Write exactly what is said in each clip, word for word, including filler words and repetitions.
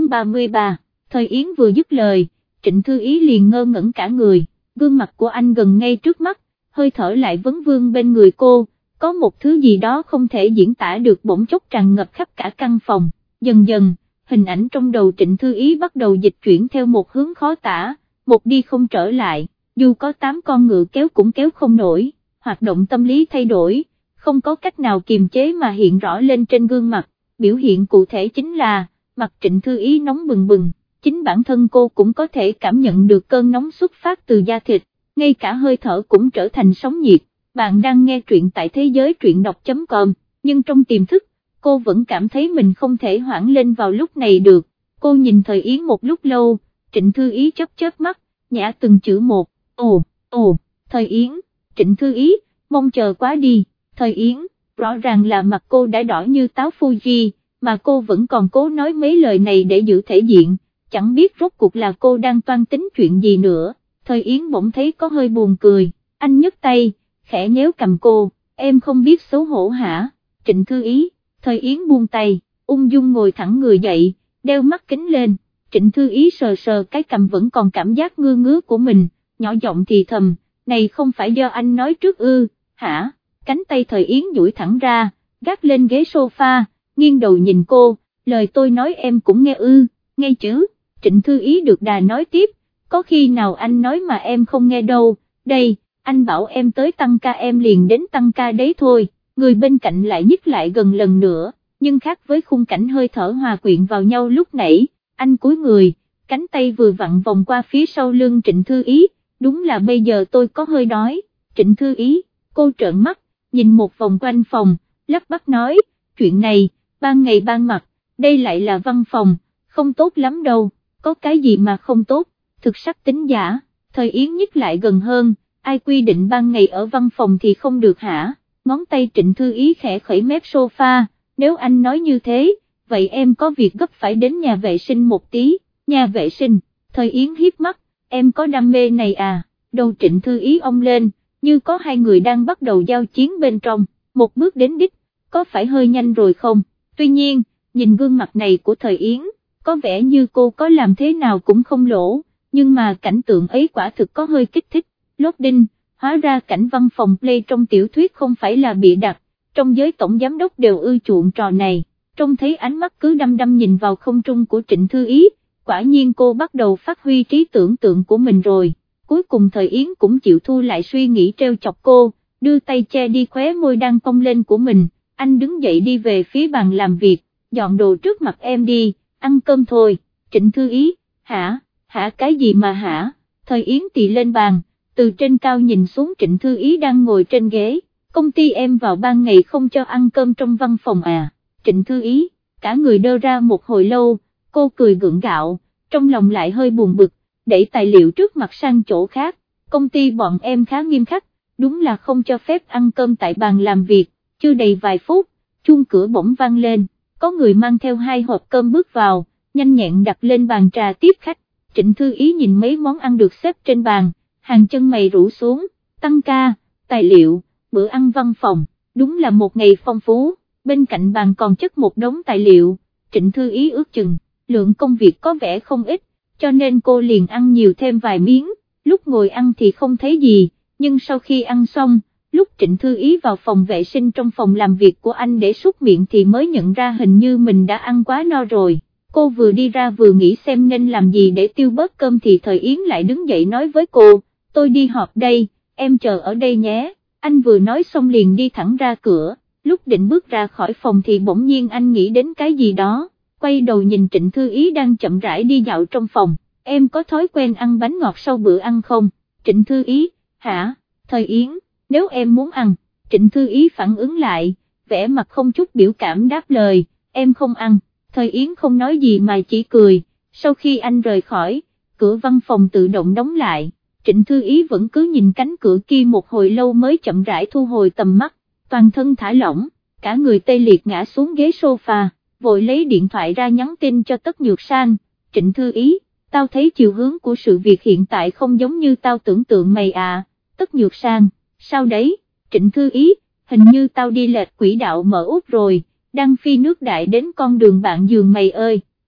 chương ba mươi ba, Thời Yến vừa dứt lời, Trịnh Thư Ý liền ngơ ngẩn cả người, gương mặt của anh gần ngay trước mắt, hơi thở lại vấn vương bên người cô, có một thứ gì đó không thể diễn tả được bỗng chốc tràn ngập khắp cả căn phòng, dần dần, hình ảnh trong đầu Trịnh Thư Ý bắt đầu dịch chuyển theo một hướng khó tả, một đi không trở lại, dù có tám con ngựa kéo cũng kéo không nổi, hoạt động tâm lý thay đổi, không có cách nào kiềm chế mà hiện rõ lên trên gương mặt, biểu hiện cụ thể chính là, mặt Trịnh Thư Ý nóng bừng bừng, chính bản thân cô cũng có thể cảm nhận được cơn nóng xuất phát từ da thịt, ngay cả hơi thở cũng trở thành sóng nhiệt. Bạn đang nghe truyện tại thế giới truyện đọc chấm com, nhưng trong tiềm thức, cô vẫn cảm thấy mình không thể hoãn lên vào lúc này được, cô nhìn Thời Yến một lúc lâu, Trịnh Thư Ý chớp chớp mắt, nhả từng chữ một, ồ, ồ, Thời Yến, Trịnh Thư Ý, mong chờ quá đi, Thời Yến, rõ ràng là mặt cô đã đỏ như táo Fuji, mà cô vẫn còn cố nói mấy lời này để giữ thể diện, chẳng biết rốt cuộc là cô đang toan tính chuyện gì nữa, Thời Yến bỗng thấy có hơi buồn cười, anh nhấc tay, khẽ nhéo cầm cô, em không biết xấu hổ hả, Trịnh Thư Ý, Thời Yến buông tay, ung dung ngồi thẳng người dậy, đeo mắt kính lên, Trịnh Thư Ý sờ sờ cái cầm vẫn còn cảm giác ngứa ngứa của mình, nhỏ giọng thì thầm, này không phải do anh nói trước ư, hả, cánh tay Thời Yến duỗi thẳng ra, gác lên ghế sofa, nghiêng đầu nhìn cô, lời tôi nói em cũng nghe ư, nghe chứ, Trịnh Thư Ý được đà nói tiếp, có khi nào anh nói mà em không nghe đâu, đây, anh bảo em tới tăng ca em liền đến tăng ca đấy thôi, người bên cạnh lại nhích lại gần lần nữa, nhưng khác với khung cảnh hơi thở hòa quyện vào nhau lúc nãy, anh cúi người, cánh tay vừa vặn vòng qua phía sau lưng Trịnh Thư Ý, đúng là bây giờ tôi có hơi đói, Trịnh Thư Ý, cô trợn mắt, nhìn một vòng quanh phòng, lắp bắp nói, chuyện này, ban ngày ban mặt, đây lại là văn phòng, không tốt lắm đâu, có cái gì mà không tốt, thực sắc tính giả, Thời Yến nhích lại gần hơn, ai quy định ban ngày ở văn phòng thì không được hả, ngón tay Trịnh Thư Ý khẽ khẩy mép sofa, nếu anh nói như thế, vậy em có việc gấp phải đến nhà vệ sinh một tí, nhà vệ sinh, Thời Yến hiếp mắt, em có đam mê này à, đầu Trịnh Thư Ý ong lên, như có hai người đang bắt đầu giao chiến bên trong, một bước đến đích, có phải hơi nhanh rồi không, tuy nhiên, nhìn gương mặt này của Thời Yến, có vẻ như cô có làm thế nào cũng không lỗ, nhưng mà cảnh tượng ấy quả thực có hơi kích thích, lốt đinh, hóa ra cảnh văn phòng play trong tiểu thuyết không phải là bịa đặt, trong giới tổng giám đốc đều ưa chuộng trò này, trông thấy ánh mắt cứ đăm đăm nhìn vào không trung của Trịnh Thư Ý, quả nhiên cô bắt đầu phát huy trí tưởng tượng của mình rồi, cuối cùng Thời Yến cũng chịu thu lại suy nghĩ treo chọc cô, đưa tay che đi khóe môi đang cong lên của mình, anh đứng dậy đi về phía bàn làm việc, dọn đồ trước mặt em đi, ăn cơm thôi, Trịnh Thư Ý, hả, hả cái gì mà hả, Thời Yến tì lên bàn, từ trên cao nhìn xuống Trịnh Thư Ý đang ngồi trên ghế, công ty em vào ban ngày không cho ăn cơm trong văn phòng à, Trịnh Thư Ý, cả người đơ ra một hồi lâu, cô cười gượng gạo, trong lòng lại hơi buồn bực, đẩy tài liệu trước mặt sang chỗ khác, công ty bọn em khá nghiêm khắc, đúng là không cho phép ăn cơm tại bàn làm việc, chưa đầy vài phút, chuông cửa bỗng vang lên, có người mang theo hai hộp cơm bước vào, nhanh nhẹn đặt lên bàn trà tiếp khách, Trịnh Thư Ý nhìn mấy món ăn được xếp trên bàn, hàng chân mày rũ xuống, tăng ca, tài liệu, bữa ăn văn phòng, đúng là một ngày phong phú, bên cạnh bàn còn chất một đống tài liệu, Trịnh Thư Ý ước chừng, lượng công việc có vẻ không ít, cho nên cô liền ăn nhiều thêm vài miếng, lúc ngồi ăn thì không thấy gì, nhưng sau khi ăn xong, lúc Trịnh Thư Ý vào phòng vệ sinh trong phòng làm việc của anh để súc miệng thì mới nhận ra hình như mình đã ăn quá no rồi. Cô vừa đi ra vừa nghĩ xem nên làm gì để tiêu bớt cơm thì Thời Yến lại đứng dậy nói với cô, tôi đi họp đây, em chờ ở đây nhé, anh vừa nói xong liền đi thẳng ra cửa, lúc định bước ra khỏi phòng thì bỗng nhiên anh nghĩ đến cái gì đó, quay đầu nhìn Trịnh Thư Ý đang chậm rãi đi dạo trong phòng, em có thói quen ăn bánh ngọt sau bữa ăn không, Trịnh Thư Ý, hả, Thời Yến, nếu em muốn ăn, Trịnh Thư Ý phản ứng lại, vẻ mặt không chút biểu cảm đáp lời, em không ăn. Thời Yến không nói gì mà chỉ cười, sau khi anh rời khỏi, cửa văn phòng tự động đóng lại, Trịnh Thư Ý vẫn cứ nhìn cánh cửa kia một hồi lâu mới chậm rãi thu hồi tầm mắt, toàn thân thả lỏng, cả người tê liệt ngã xuống ghế sofa, vội lấy điện thoại ra nhắn tin cho Tất Nhược Sang, Trịnh Thư Ý, tao thấy chiều hướng của sự việc hiện tại không giống như tao tưởng tượng mày à, Tất Nhược Sang, sao đấy, Trịnh Thư Ý, hình như tao đi lệch quỹ đạo mở út rồi, đang phi nước đại đến con đường bạn giường mày ơi,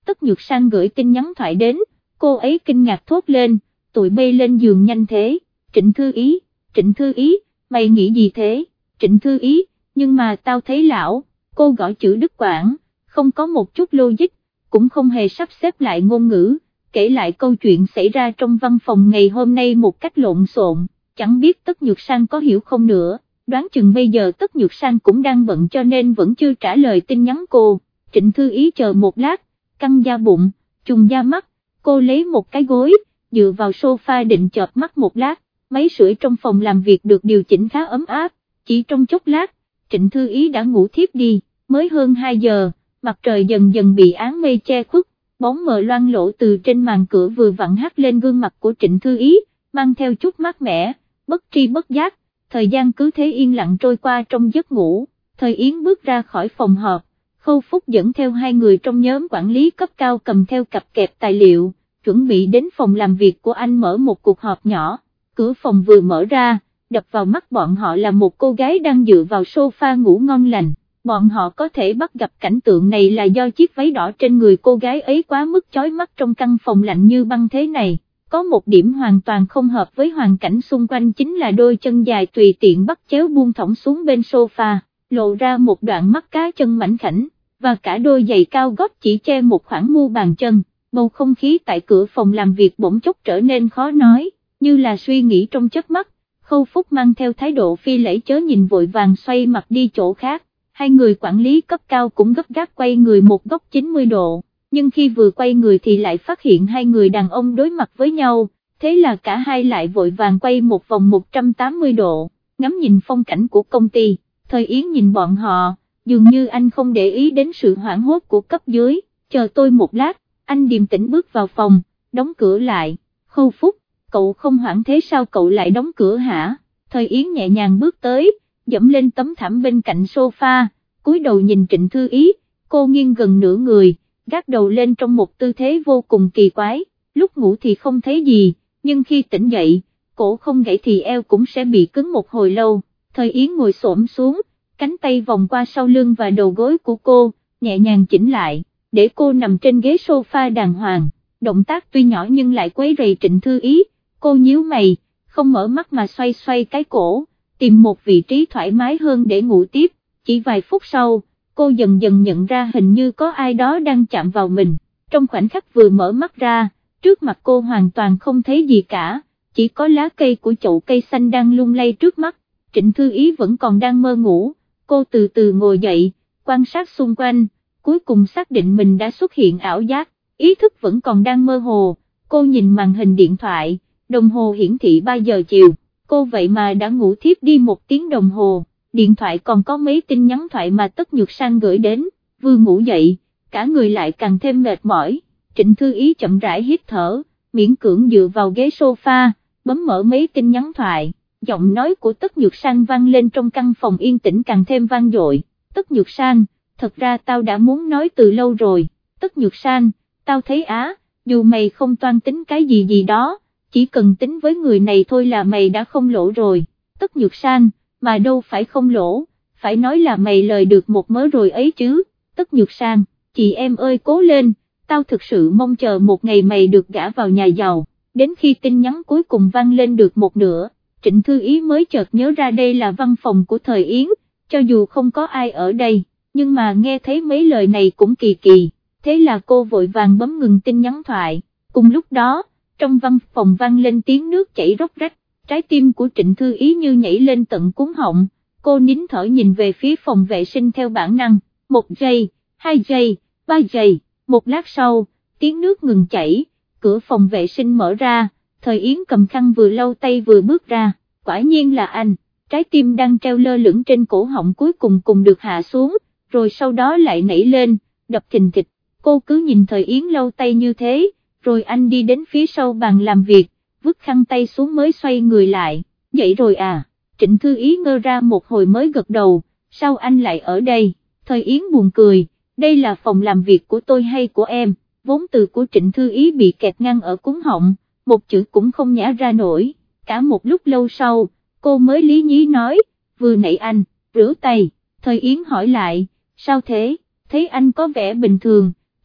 Tất Nhược Sang gửi tin nhắn thoại đến, cô ấy kinh ngạc thốt lên, tụi bay lên giường nhanh thế. Trịnh Thư Ý, Trịnh Thư Ý, mày nghĩ gì thế? Trịnh Thư Ý, nhưng mà tao thấy lão, cô gõ chữ đứt quãng, không có một chút logic, cũng không hề sắp xếp lại ngôn ngữ, kể lại câu chuyện xảy ra trong văn phòng ngày hôm nay một cách lộn xộn, chẳng biết Tất Nhược Sang có hiểu không nữa, đoán chừng bây giờ Tất Nhược Sang cũng đang bận cho nên vẫn chưa trả lời tin nhắn cô. Trịnh Thư Ý chờ một lát, căng da bụng, trùng da mắt, cô lấy một cái gối, dựa vào sofa định chợp mắt một lát, máy sưởi trong phòng làm việc được điều chỉnh khá ấm áp, chỉ trong chốc lát, Trịnh Thư Ý đã ngủ thiếp đi, mới hơn hai giờ, mặt trời dần dần bị áng mây che khuất, bóng mờ loang lổ từ trên màn cửa vừa vặn hắt lên gương mặt của Trịnh Thư Ý, mang theo chút mát mẻ, bất tri bất giác, thời gian cứ thế yên lặng trôi qua trong giấc ngủ. Thời Yến bước ra khỏi phòng họp, Khâu Phúc dẫn theo hai người trong nhóm quản lý cấp cao cầm theo cặp kẹp tài liệu, chuẩn bị đến phòng làm việc của anh mở một cuộc họp nhỏ. Cửa phòng vừa mở ra, đập vào mắt bọn họ là một cô gái đang dựa vào sofa ngủ ngon lành. Bọn họ có thể bắt gặp cảnh tượng này là do chiếc váy đỏ trên người cô gái ấy quá mức chói mắt trong căn phòng lạnh như băng thế này. Có một điểm hoàn toàn không hợp với hoàn cảnh xung quanh chính là đôi chân dài tùy tiện bắt chéo buông thõng xuống bên sofa, lộ ra một đoạn mắt cá chân mảnh khảnh, và cả đôi giày cao gót chỉ che một khoảng mu bàn chân. Bầu không khí tại cửa phòng làm việc bỗng chốc trở nên khó nói, như là suy nghĩ trong chớp mắt. Khâu Phúc mang theo thái độ phi lễ chớ nhìn vội vàng xoay mặt đi chỗ khác, hai người quản lý cấp cao cũng gấp gáp quay người một góc chín mươi độ, nhưng khi vừa quay người thì lại phát hiện hai người đàn ông đối mặt với nhau, thế là cả hai lại vội vàng quay một vòng một trăm tám mươi độ, ngắm nhìn phong cảnh của công ty. Thời Yến nhìn bọn họ, dường như anh không để ý đến sự hoảng hốt của cấp dưới, chờ tôi một lát, anh điềm tĩnh bước vào phòng, đóng cửa lại. Khâu Phúc, cậu không hoảng thế sao cậu lại đóng cửa hả? Thời Yến nhẹ nhàng bước tới, dẫm lên tấm thảm bên cạnh sofa, cúi đầu nhìn Trịnh Thư Ý, cô nghiêng gần nửa người, gác đầu lên trong một tư thế vô cùng kỳ quái, lúc ngủ thì không thấy gì, nhưng khi tỉnh dậy, cổ không gãy thì eo cũng sẽ bị cứng một hồi lâu. Thời Yến ngồi xổm xuống, cánh tay vòng qua sau lưng và đầu gối của cô, nhẹ nhàng chỉnh lại, để cô nằm trên ghế sofa đàng hoàng. Động tác tuy nhỏ nhưng lại quấy rầy Trịnh Thư Ý, cô nhíu mày, không mở mắt mà xoay xoay cái cổ, tìm một vị trí thoải mái hơn để ngủ tiếp. Chỉ vài phút sau, cô dần dần nhận ra hình như có ai đó đang chạm vào mình. Trong khoảnh khắc vừa mở mắt ra, trước mặt cô hoàn toàn không thấy gì cả, chỉ có lá cây của chậu cây xanh đang lung lay trước mắt. Trịnh Thư Ý vẫn còn đang mơ ngủ, cô từ từ ngồi dậy, quan sát xung quanh, cuối cùng xác định mình đã xuất hiện ảo giác, ý thức vẫn còn đang mơ hồ. Cô nhìn màn hình điện thoại, đồng hồ hiển thị ba giờ chiều, cô vậy mà đã ngủ thiếp đi một tiếng đồng hồ. Điện thoại còn có mấy tin nhắn thoại mà Tất Nhược Sang gửi đến, vừa ngủ dậy, cả người lại càng thêm mệt mỏi. Trịnh Thư Ý chậm rãi hít thở, miễn cưỡng dựa vào ghế sofa, bấm mở mấy tin nhắn thoại, giọng nói của Tất Nhược Sang vang lên trong căn phòng yên tĩnh càng thêm vang dội. Tất Nhược Sang, thật ra tao đã muốn nói từ lâu rồi. Tất Nhược Sang, tao thấy á, dù mày không toan tính cái gì gì đó, chỉ cần tính với người này thôi là mày đã không lỗ rồi. Tất Nhược Sang, mà đâu phải không lỗ, phải nói là mày lời được một mớ rồi ấy chứ. Tất Nhược Sang, chị em ơi cố lên, tao thực sự mong chờ một ngày mày được gả vào nhà giàu. Đến khi tin nhắn cuối cùng vang lên được một nửa, Trịnh Thư Ý mới chợt nhớ ra đây là văn phòng của Thời Yến, cho dù không có ai ở đây, nhưng mà nghe thấy mấy lời này cũng kỳ kỳ, thế là cô vội vàng bấm ngừng tin nhắn thoại. Cùng lúc đó, trong văn phòng vang lên tiếng nước chảy róc rách, trái tim của Trịnh Thư Ý như nhảy lên tận cuống họng, cô nín thở nhìn về phía phòng vệ sinh theo bản năng, một giây, hai giây, ba giây, một lát sau, tiếng nước ngừng chảy, cửa phòng vệ sinh mở ra, Thời Yến cầm khăn vừa lau tay vừa bước ra, quả nhiên là anh, trái tim đang treo lơ lửng trên cổ họng cuối cùng cùng được hạ xuống, rồi sau đó lại nảy lên, đập thình thịch. Cô cứ nhìn Thời Yến lau tay như thế, rồi anh đi đến phía sau bàn làm việc, vứt khăn tay xuống mới xoay người lại, dậy rồi à? Trịnh Thư Ý ngơ ra một hồi mới gật đầu, sao anh lại ở đây? Thời Yến buồn cười, đây là phòng làm việc của tôi hay của em? Vốn từ của Trịnh Thư Ý bị kẹt ngang ở cuống họng, một chữ cũng không nhả ra nổi, cả một lúc lâu sau, cô mới lý nhí nói, vừa nãy anh, rửa tay. Thời Yến hỏi lại, sao thế, thấy anh có vẻ bình thường,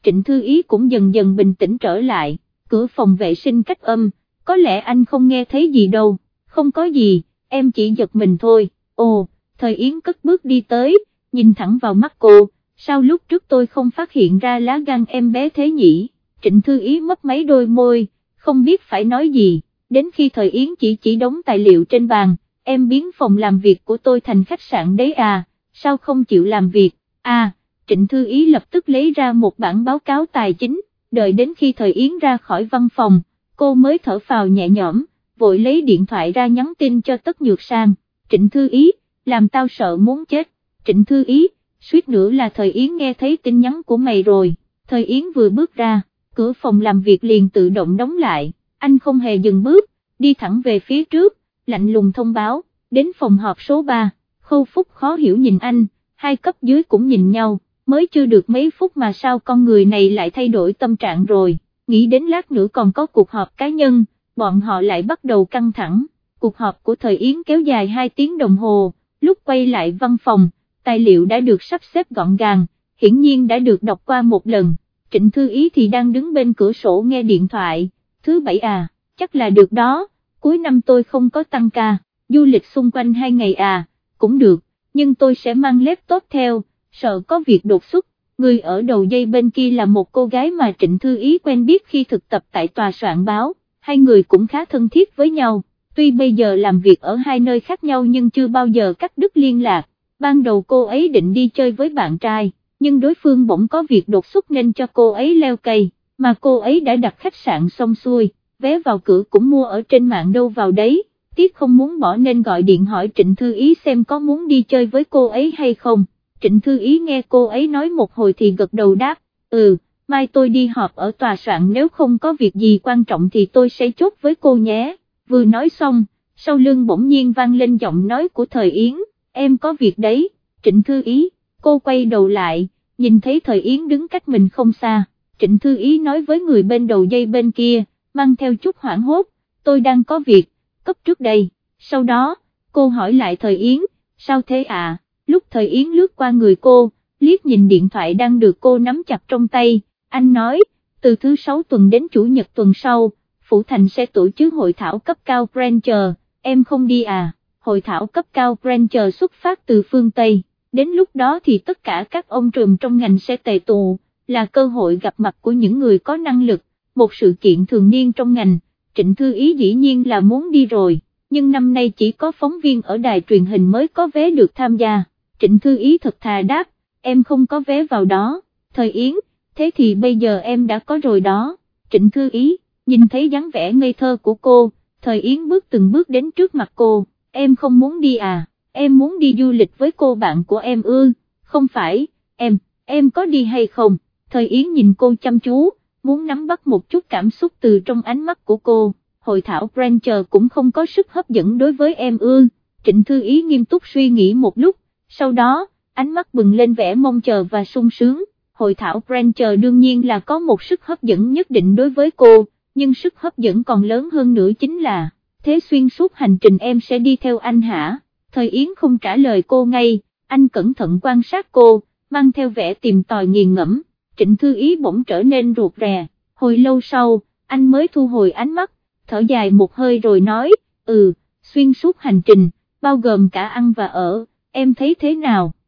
Trịnh Thư Ý cũng dần dần bình tĩnh trở lại, cửa phòng vệ sinh cách âm, có lẽ anh không nghe thấy gì đâu, không có gì, em chỉ giật mình thôi. Ồ, Thời Yến cất bước đi tới, nhìn thẳng vào mắt cô, sao lúc trước tôi không phát hiện ra lá gan em bé thế nhỉ? Trịnh Thư Ý mấp máy đôi môi, không biết phải nói gì, đến khi Thời Yến chỉ chỉ đống tài liệu trên bàn, em biến phòng làm việc của tôi thành khách sạn đấy à, sao không chịu làm việc, à, Trịnh Thư Ý lập tức lấy ra một bản báo cáo tài chính, đợi đến khi Thời Yến ra khỏi văn phòng, cô mới thở phào nhẹ nhõm, vội lấy điện thoại ra nhắn tin cho Tất Nhược Sang, Trịnh Thư Ý, làm tao sợ muốn chết, Trịnh Thư Ý, suýt nữa là Thời Yến nghe thấy tin nhắn của mày rồi. Thời Yến vừa bước ra, cửa phòng làm việc liền tự động đóng lại, anh không hề dừng bước, đi thẳng về phía trước, lạnh lùng thông báo, đến phòng họp số ba, Khâu Phúc khó hiểu nhìn anh, hai cấp dưới cũng nhìn nhau, mới chưa được mấy phút mà sao con người này lại thay đổi tâm trạng rồi, nghĩ đến lát nữa còn có cuộc họp cá nhân, bọn họ lại bắt đầu căng thẳng, cuộc họp của Thời Yến kéo dài hai tiếng đồng hồ, lúc quay lại văn phòng, tài liệu đã được sắp xếp gọn gàng, hiển nhiên đã được đọc qua một lần. Trịnh Thư Ý thì đang đứng bên cửa sổ nghe điện thoại, thứ bảy à, chắc là được đó, cuối năm tôi không có tăng ca, du lịch xung quanh hai ngày à, cũng được, nhưng tôi sẽ mang laptop theo, sợ có việc đột xuất. Người ở đầu dây bên kia là một cô gái mà Trịnh Thư Ý quen biết khi thực tập tại tòa soạn báo, hai người cũng khá thân thiết với nhau, tuy bây giờ làm việc ở hai nơi khác nhau nhưng chưa bao giờ cắt đứt liên lạc. Ban đầu cô ấy định đi chơi với bạn trai, nhưng đối phương bỗng có việc đột xuất nên cho cô ấy leo cây, mà cô ấy đã đặt khách sạn xong xuôi, vé vào cửa cũng mua ở trên mạng đâu vào đấy, tiếc không muốn bỏ nên gọi điện hỏi Trịnh Thư Ý xem có muốn đi chơi với cô ấy hay không. Trịnh Thư Ý nghe cô ấy nói một hồi thì gật đầu đáp, ừ, mai tôi đi họp ở tòa soạn, nếu không có việc gì quan trọng thì tôi sẽ chốt với cô nhé. Vừa nói xong, sau lưng bỗng nhiên vang lên giọng nói của Thời Yến, em có việc đấy. Trịnh Thư Ý, cô quay đầu lại, nhìn thấy Thời Yến đứng cách mình không xa, Trịnh Thư Ý nói với người bên đầu dây bên kia, mang theo chút hoảng hốt, tôi đang có việc, cấp trước đây. Sau đó, cô hỏi lại Thời Yến, sao thế à? Lúc Thời Yến lướt qua người cô, liếc nhìn điện thoại đang được cô nắm chặt trong tay, anh nói, từ thứ sáu tuần đến chủ nhật tuần sau, Phủ Thành sẽ tổ chức hội thảo cấp cao Granger, em không đi à? Hội thảo cấp cao Granger xuất phát từ phương Tây, đến lúc đó thì tất cả các ông trùm trong ngành sẽ tề tụ, là cơ hội gặp mặt của những người có năng lực, một sự kiện thường niên trong ngành. Trịnh Thư Ý dĩ nhiên là muốn đi rồi, nhưng năm nay chỉ có phóng viên ở đài truyền hình mới có vé được tham gia. Trịnh Thư Ý thật thà đáp, em không có vé vào đó. Thời Yến, thế thì bây giờ em đã có rồi đó. Trịnh Thư Ý, nhìn thấy dáng vẻ ngây thơ của cô, Thời Yến bước từng bước đến trước mặt cô, em không muốn đi à, em muốn đi du lịch với cô bạn của em ư, không phải, em, em có đi hay không? Thời Yến nhìn cô chăm chú, muốn nắm bắt một chút cảm xúc từ trong ánh mắt của cô, hội thảo Granger cũng không có sức hấp dẫn đối với em ư. Trịnh Thư Ý nghiêm túc suy nghĩ một lúc, sau đó, ánh mắt bừng lên vẻ mong chờ và sung sướng. Hội thảo Granger đương nhiên là có một sức hấp dẫn nhất định đối với cô, nhưng sức hấp dẫn còn lớn hơn nữa chính là, thế xuyên suốt hành trình em sẽ đi theo anh hả? Thời Yến không trả lời cô ngay, anh cẩn thận quan sát cô, mang theo vẻ tìm tòi nghiền ngẫm. Trịnh Thư Ý bỗng trở nên ruột rè, hồi lâu sau, anh mới thu hồi ánh mắt, thở dài một hơi rồi nói, ừ, xuyên suốt hành trình, bao gồm cả ăn và ở, em thấy thế nào?